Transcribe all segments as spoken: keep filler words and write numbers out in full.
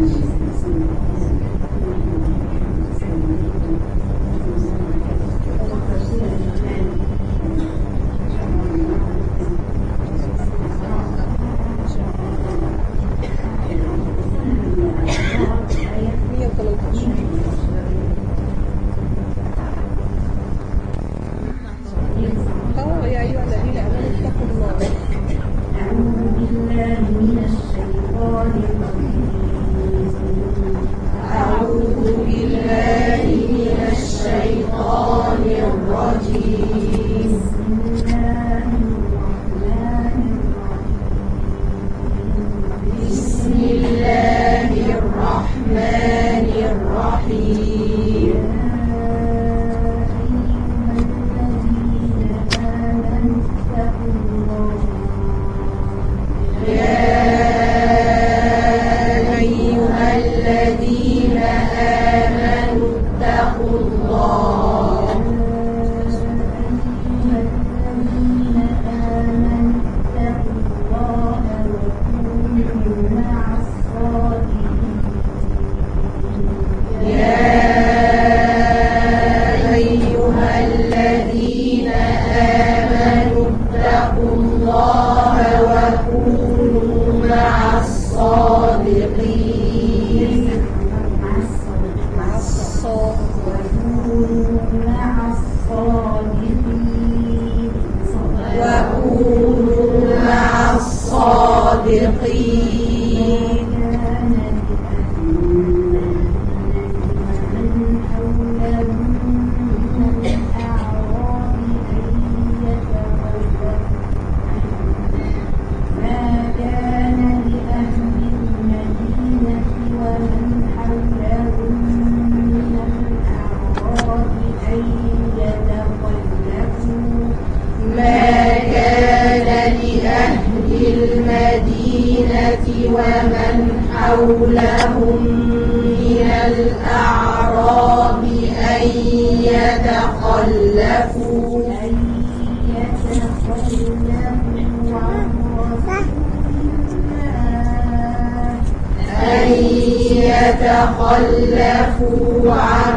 يتخلفوا عن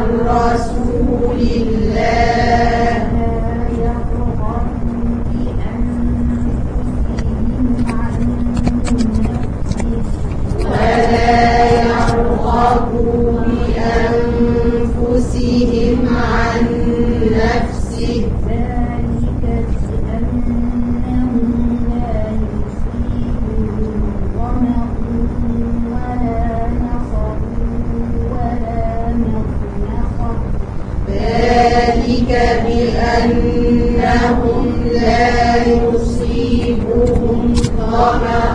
رسول الله ولا يرغبوا بأنفسهم عن نفسه ذلك بأنهم لا يصيبهم ظمأ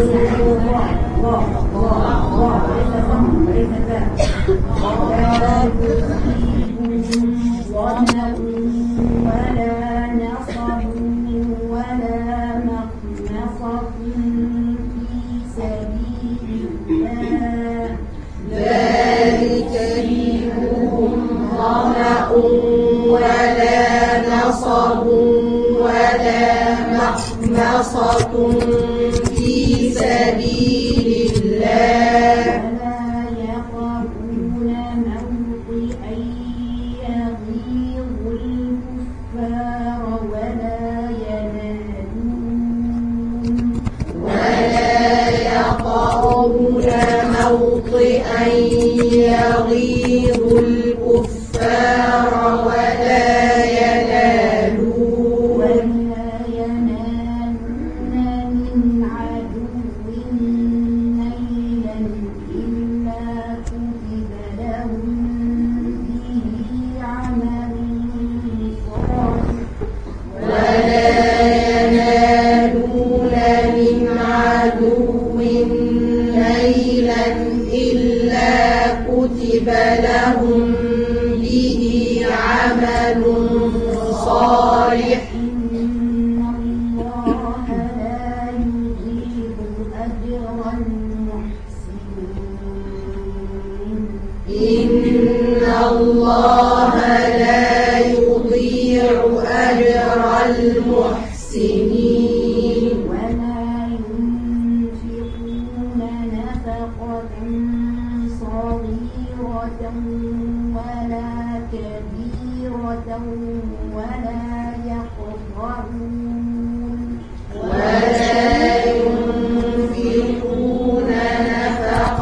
ولا نصب ولا مخمصة في سبيل الله ذلك يصيبهم ظمأ ولا نصب ولا مخمصة في سبيل الله ولا يخافون موطئا يغيظ الكفار ولا ينالون ولا يطؤون موطئا يغيظ الكفار ولا ينالون ولا ينالون من عدو نيلا إلا كتب لهم به عمل صالح ولا ينالون من عدو نيلا إلا كتب لهم به عمل صالح إن الله لا يضيع أجر المحسنين إن الله لا يضيع أجر المحسنين ولا ينفقون نفقة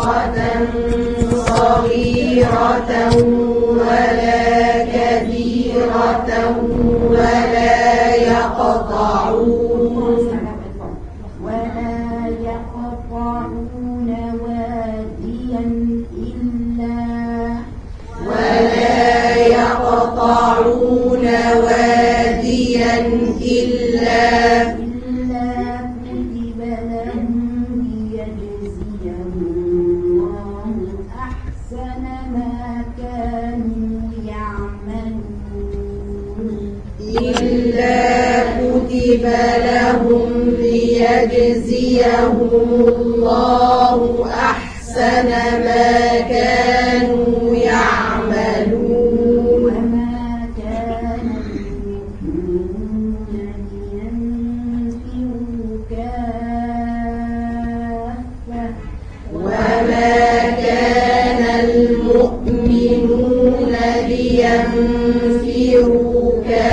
صغيرة ولا كبيرة ولا يقطعون ولا يقطعون واديا إلا ولا يقطعون واديا إلا إلا كتب لهم ليجزيهم الله أحسن ما كانوا يعملون إلا كتب لهم ليجزيهم الله أحسن ما كانوا يعملون وما كان المؤمنون لينفروا كافة وما كان المؤمنون لينفروا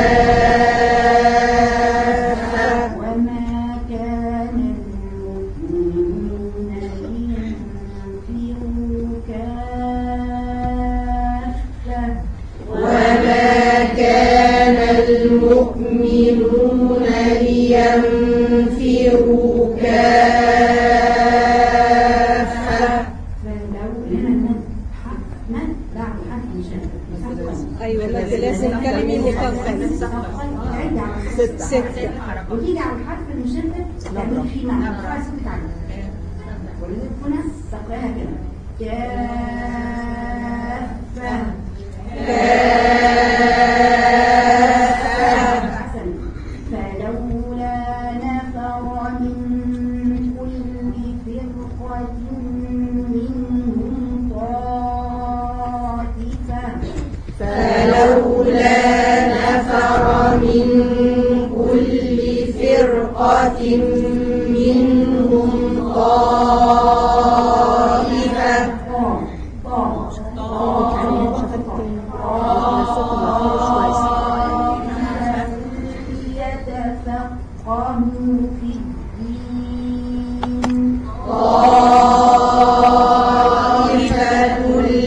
كافة وما كان المؤمنون لينفروا كافة وما كان المؤمنون لينفروا كافة فلولا من بعد حرف مشدد ايوه ما لازم كلمه مفخم ست ستة وتيجي على الحرف المشدد تعمل فيه معنى خلاص بتاعنا ولذلك هنا تقراها كده كافة أحسن فلولا نفر من كل فرقة منهم طائفة فلولا نفر من كل فرقة منهم طائفة يتفقهوا في الدين طائفة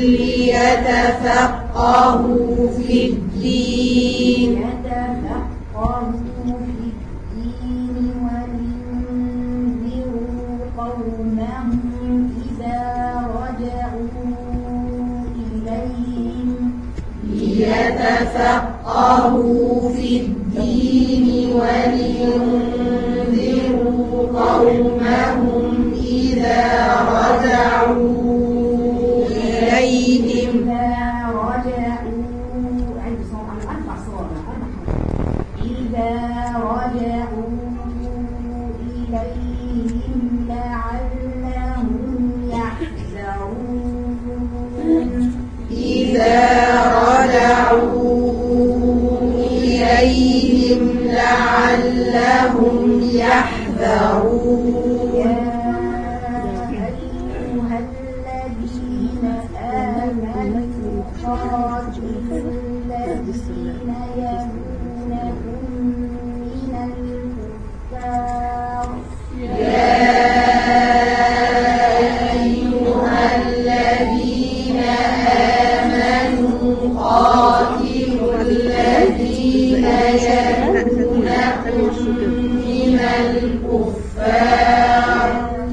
ليتفقهوا في الدين يتفقهوا في الدين وينذروا قومهم إذا رجعوا إليهم ليتفقهوا في الدين ولينذروا قومهم إذا رجعوا إليهم إذا رجعوا عند صوت على أربع صوابع أربع حروف إذا رجعوا إليهم لعلهم يحذرون إذا رجعوا إليهم لعلهم يحذرون يا أيها الذين آمنوا قاتلوا الذين يلونكم من الكفار يا أيها الذين آمنوا قاتلوا الذين يلونكم من الكفار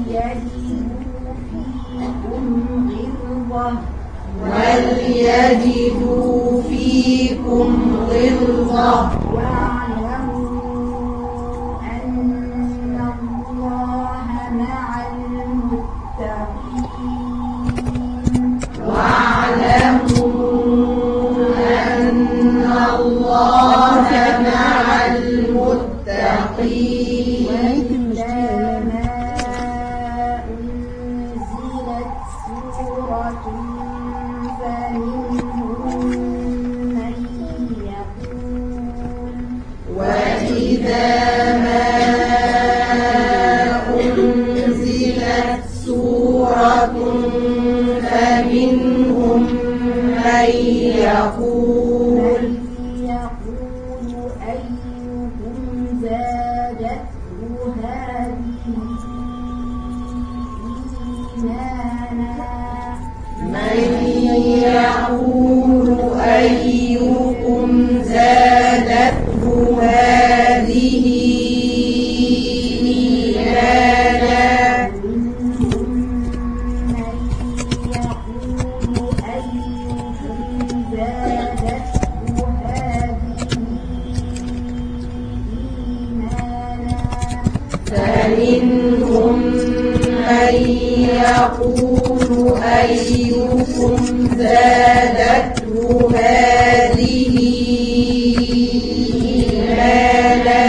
وليجدوا فيكم غلظة واعلموا أن الله مع المتقين واعلموا أن الله مع المتقين وإذا ما أنزلت سورة فمنهم من يقول وإذا ما أنزلت سورة فمنهم من يقول يقول أيكم زادته هذه إيمانا من يقول أيكم زادته هذه إيمانا فمنهم من يقول أيكم زادته هذه إيمانا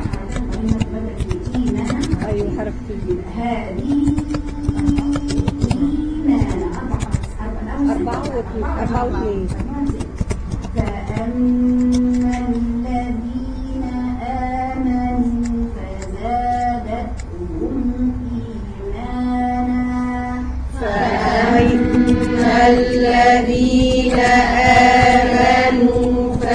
أيوة حرف هذه إيمانا أربعة واثنين أربعة واثنين. فأما الذين آمنوا فزادتهم إيمانا فأما الذين آمنوا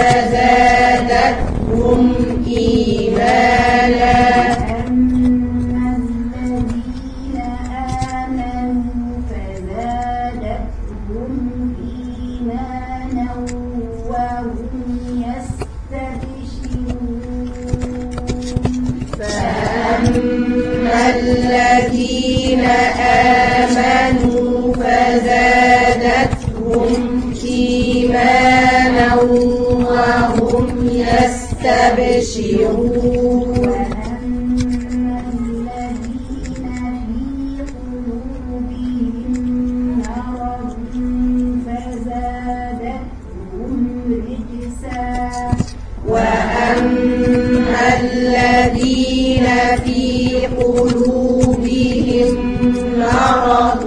فزادتهم إيمانا فأما الذين آمنوا فزادتهم إيمانا وهم يستبشرون فأما الذين آمنوا فزادتهم إيمانا وهم يستبشرون وأما الذين في قلوبهم مرض فزادتهم رجسا وأما الذين في قلوبهم مرض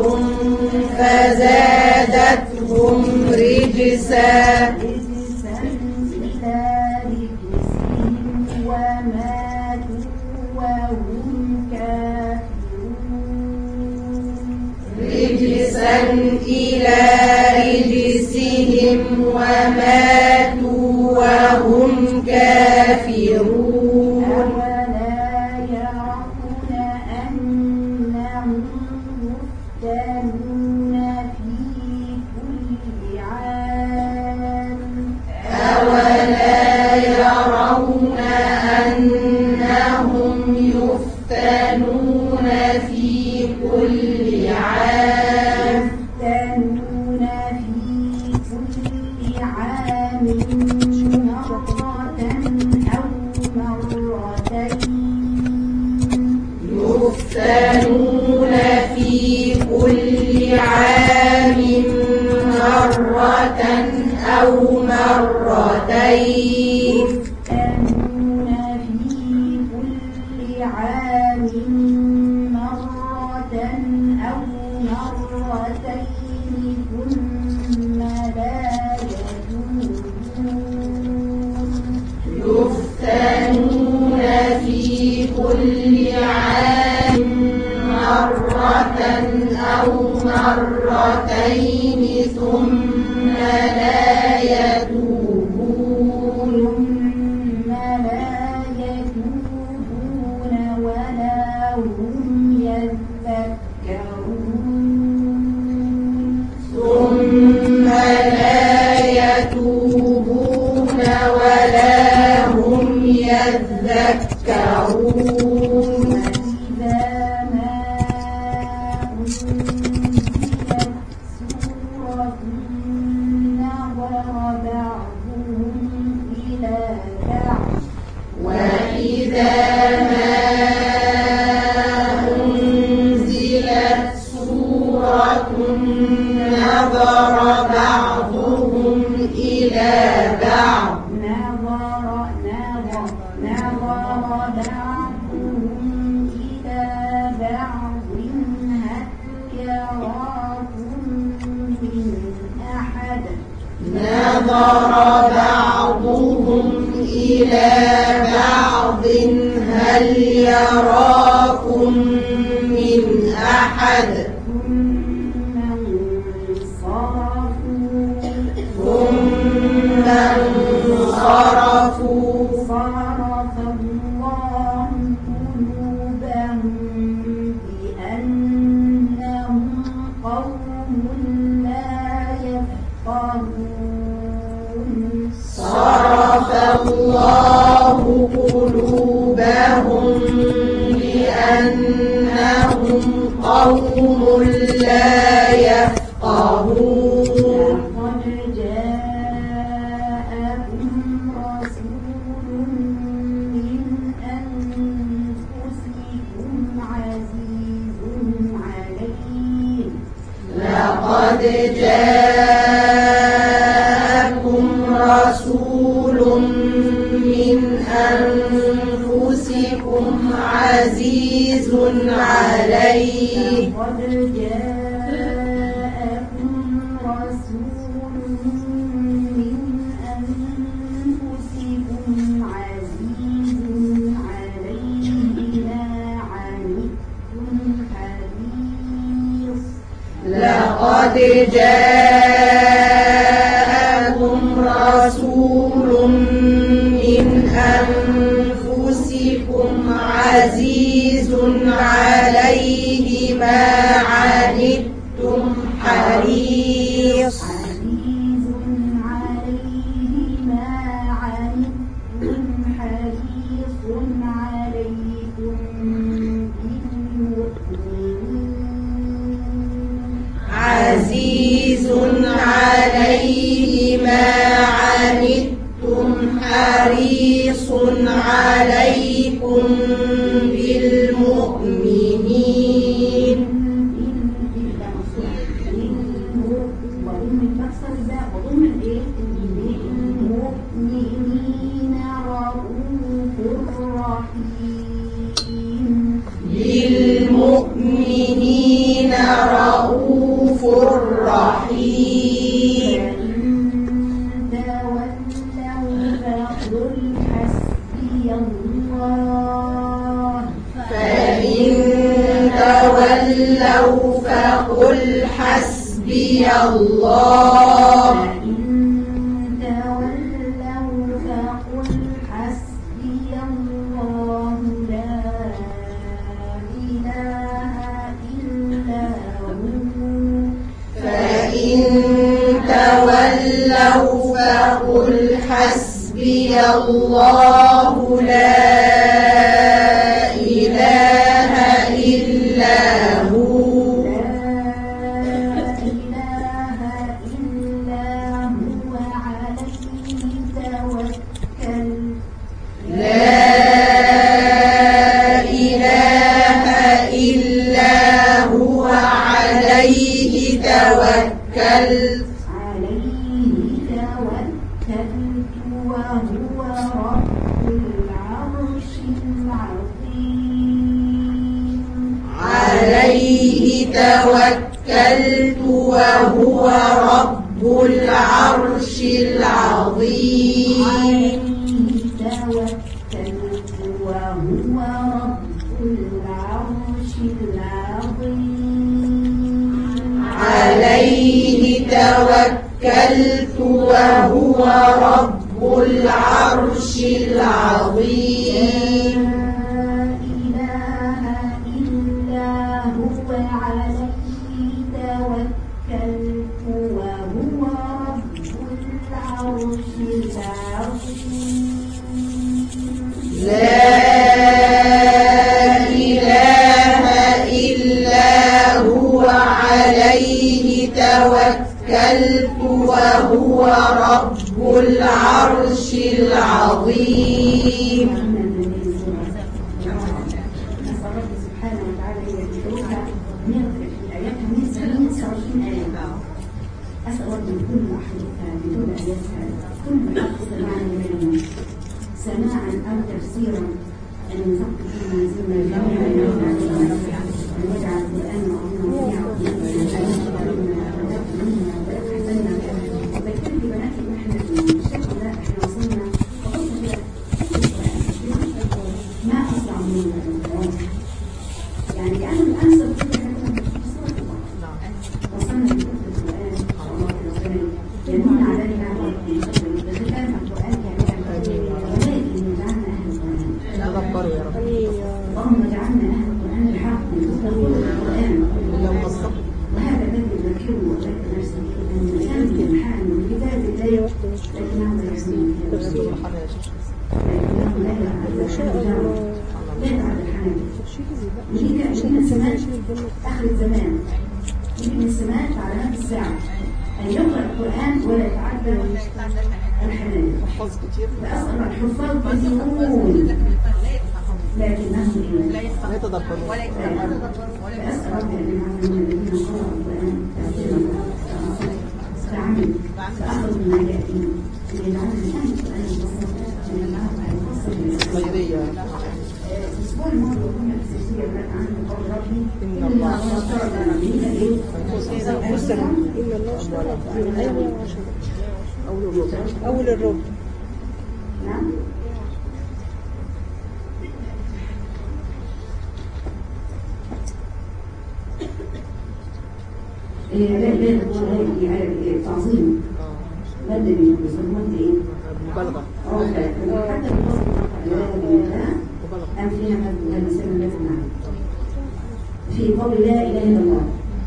فزادتهم رجسا رجسا إلى رجسهم وماتوا وهم كافرون رجسا إلى رجسهم وماتوا وهم كافرون أولا يرون أنهم يفتنون في كل عام أولا يرون أنهم يفتنون في كل عام يفتنون في كل عام مرة أو مرتين يفتنون في كل عام مرة أو مرتين يفتنون في كل عام مرة أو مرتين ثم لا يتوبون يفتنون في كل عام مرة أو مرتين ثم لا يتوبون ثم لا يتوبون ولا هم يذكرون ثم لا يتوبون ولا هم يذكرون وإذا ما أنزلت سورة نظر بعضهم إلى بعض وإذا ما أنزلت سورة نظر بعضهم إلى بعض نظر نظر نظر بعضهم إلى بعض هل يراكم من أحد نظر بعضهم إلى بعض هل يراكم من أحد ثم انصرفوا ثم انصرفوا صرف الله قلوبهم بأنهم قوم لا يفقهون صرف الله قلوبهم بأنهم قوم لا يفقهون لقد جاءكم رسول من أنفسكم عزيز عليه لقد جاءكم رسول من أنفسكم عزيز عليه لقد جاءكم رسول من أنفسكم عزيز عليه ما عنتم حريص لقد جاءكم رسول من أنفسكم عزيز عليه ما عنتم حريص عزيز عليه ما عنتم حريص عليكم بالمؤمنين عزيز عليه ما عنتم حريص عليكم بالمؤمنين بالمؤمنين رؤوف رحيم فإن تولوا فقل حسبي الله فإن تولوا فقل حسبي الله لا إله إلا هو فإن تولوا فقل حسبي الله لا إله إلا هو لا إله إلا هو عليه توكل لا إله إلا هو عليه توكلت عليه توكلت وهو رب العرش العظيم عليه توكلت وهو رب العرش العظيم عليه توكلت وهو رب العرش العظيم عليه لا إله إلا هو عليه توكلت وهو رب العرش العظيم سماعا أو تفسيرا أن نفكر في منزلنا جميعا أن يجعل القرآن معنا وذكر في بنات نحن في الشيخ ده احنا وصلنا وقلنا ما أسرع من القرآن يعني أنا الآن صرت وصلنا لكتب القرآن الله الرحمن يمين علينا بذكرنا القرآن اللهم اجعلنا أهل القرآن الحق من القرآن آخر الزمان يجي من السماء في علامات الساعة أن يقرأ القرآن ولا يتعدى الحنان. فأسأل الحفاظ كثيرون لكنهم لا يتدبرون. فأسأل ربي أن يعلمون الذين قرأوا القرآن تأثيرا فعمل فأخذ من يأتي ليجعلني أن القرآن من الله الخاصة خيرية. الأسبوع الماضي كنا في السلسلة التي عن قول ربي إن الله اشترى من الإيه؟ إن الله اشترى أيوة أول الربع أول الربع نعم. لا لا لا تعظيم بدل يسمونه ايه؟ مبالغة. حتى بالنص أم فيها هذا المثال الذي معنا في قول لا إله إلا الله.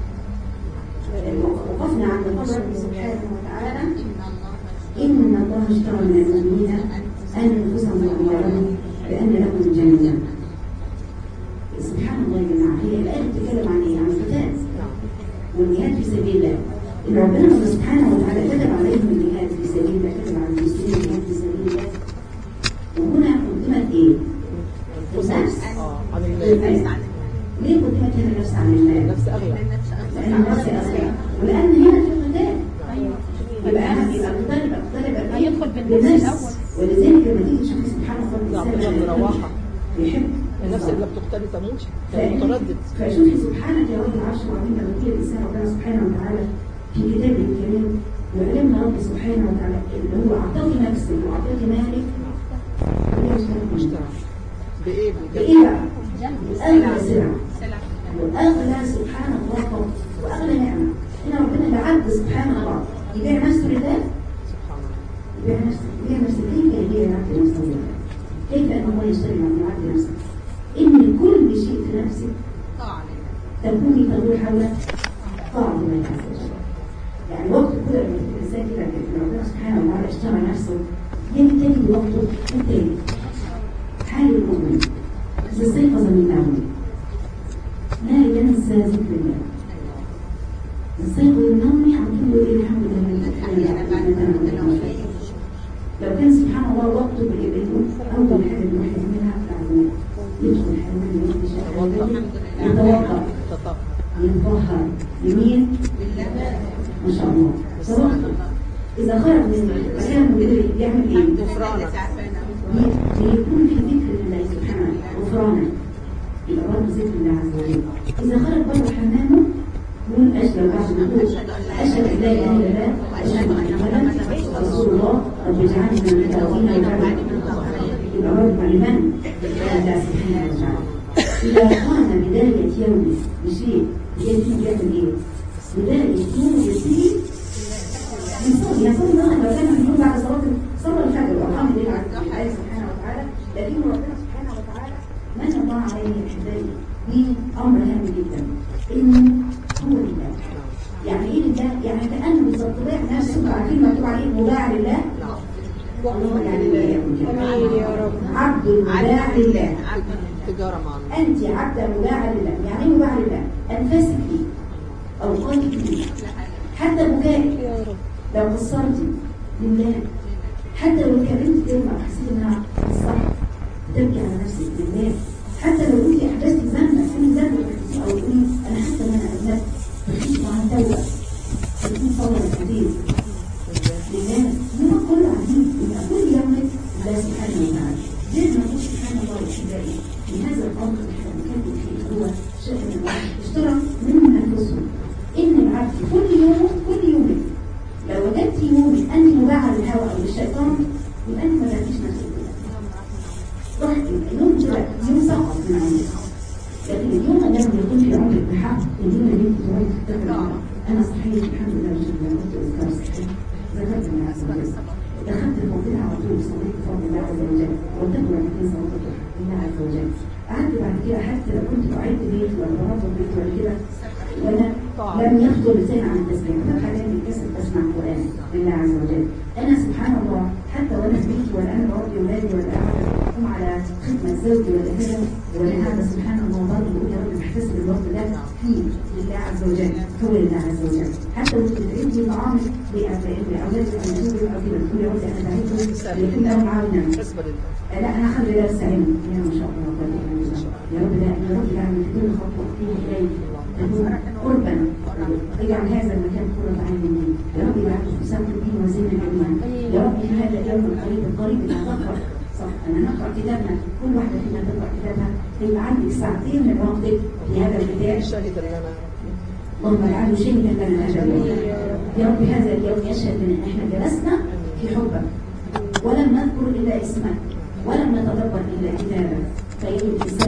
وقفنا عند قول ربي سبحانه وتعالى إن الله اشترى من المؤمنين أنفسهم وأموالهم بأن لهم الجنة. سبحان الله يا جماعة، هي الآية بتتكلم عن إيه؟ عن القتال والجهاد في سبيل الله. إن ربنا سبحانه وتعالى كتب عليهم الجهاد في سبيل الله، كتب على المسلمين الجهاد في سبيل الله. وهنا قدمت إيه؟ النفس عن المال. ليه قدمت هنا النفس عن المال؟ نفس أغلى. لأن النفس أغلى، ولأن هنا في القتال. يبقى أنا يبقى القتال يبقى القتال يبقى هيدخل بالنفس. ولذلك لما تيجي تشوفي سبحان الله يعطينا بروحة. يحب النفس اللي بتقتل تموت متردد. فشوفي سبحانك يا رب العرش العظيم لما يقول الإنسان ربنا سبحانه وتعالى في كتابه الكريم وعلمنا رب سبحانه وتعالى اللي هو أعطاك نفسك وأعطاك مالك بإيه؟ بإيه بقى؟ أغلى سلعة وأغلى سبحان الله وأغلى نعمة. هنا ربنا العبد سبحان الله يبيع نفسه لله. يبيع نفسه يبيع نفسه كيف يبيع العبد نفسه؟ كيف أن الله يشتري من العبد نفسه؟ إن كل شيء في نفسك تكوني تدور حول طاعة الله عز وجل. يعني وقت كده لما تبقى الإنسان كده ربنا سبحانه وتعالى اشترى نفسه ينتهي وقته انتهي. حال المؤمن استيقظ من نومه لا ينسى ذكر الله. استيقظ من نومه عم تقول ايه الحمد لله. لو كان سبحان الله وقته بيقول أول حاجة الواحد يعملها تعليم يدخل الحمام يتوضأ يتطهر لمين؟ ما شاء الله توضأ. إذا خرج من مكان يعمل إيه؟ غفرانة. بيكون في ذكر الله سبحانه غفرانة. يبقى برضه ذكر الله عز وجل. إذا خرج بره حمامه يقول أشهد بعد ما أشهد أن لا إله إلا الله وأشهد أن محمدا رسول الله رب اجعلني من المتقين وجعلني من المتقين. يبقى برضه لمن؟ الله سبحانه وتعالى. إذا كان بداية يومه بشيء يجب يعمل إيه؟ بداية يوم يسير يصوم يصوم مثلا لو كان اليوم بعد صلاة صلاة الفجر وأقام الليل على الله سبحانه وتعالى. لكن ربنا سبحانه وتعالى من الله عليه أحبائي بأمر هام جدا إنه هو لله. يعني إيه لله؟ يعني كأنه بالظبط ضيع نفسه. عارفين مكتوب عليه مباع لله؟ الله يعني أمين يا رب. عبد مباع لله. تجارة معنا. أنت عبد مباع لله. يعني إيه مباع لله؟ أنفاسك فيه أوقاتك فيه حتى بكائك يا رب. لو قصرتي لله، حتى لو اتكلمت كلمة حسيت انها صح تبكي على نفسك لله، حتى لو قلتي احداثك ذنب كل ذنب تحسيه او تقولي انا حاسه ان انا اذنبت تخيش مع التوبه تكون صبر الحديث لله. ده كله عجيب. يبقى كل يومك الله سبحانه وتعالى زي ما نقول سبحان الله الحبائي في هذا الامر اللي احنا بنتكلم فيه هو شأن الله اشترى من انفسهم ان العبد كل يوم كل يومك لو وجدت يومك أنت مباعة للهوى أو للشيطان يبقى أنت ما تعطيش نفسك رحت اليوم كده يوم سقط من عمرك. لكن اليوم الذي يكون في عمرك بحق اليوم اللي انت تقعدي تفتكر أنا صحيح الحمد لله مش كنت أذكار صحيح ذكرت من عز وجل دخلت الموضوع على طول صليت بفضل الله عز وجل وانتهت ركعتين صلاة الضحى لله عز وجل. قعدت بعد كده حتى لو كنت قعدت بيت ولا بنظم بيت ولا كده وانا لم يخطر لسان عن التسبيح فتح عليا بالكسر بسمع القرآن لله عز وجل. أنا سبحان الله حتى وأنا في بيتي ولا أنا بربي أولادي ولا قاعدة أقوم على خدمة زوجي ولا كذا ولا هذا سبحان الله برضه بقول يا رب بحتسب الوقت ده وجل هو الله عز وجل. حتى وانت تعيدي طعامك لاولادك ان تقولوا او كده تقولي عودي انا بعيد يكون لهم عاونا. لا انا خلي درس علم يا ما شاء الله يا رب. لا يا رب يعني كل خطوه فيه اليك تكون قربا. اجعل هذا المكان قرة عين مني يا رب. يجعل سمت الدين وزين الجميع يا رب. في هذا اليوم القريب القريب اللي هنقرا صح انا نقرا كتابنا كل واحده فينا تقرا كتابها يبقى عندك ساعتين من وقتك في هذا الكتاب. شاهد لنا اللهم اجعله شهيدا لنا اجل يا رب. هذا اليوم يشهد ان احنا جلسنا في حبك ولم نذكر الا اسمك ولم نتدبر الا كتابك فإن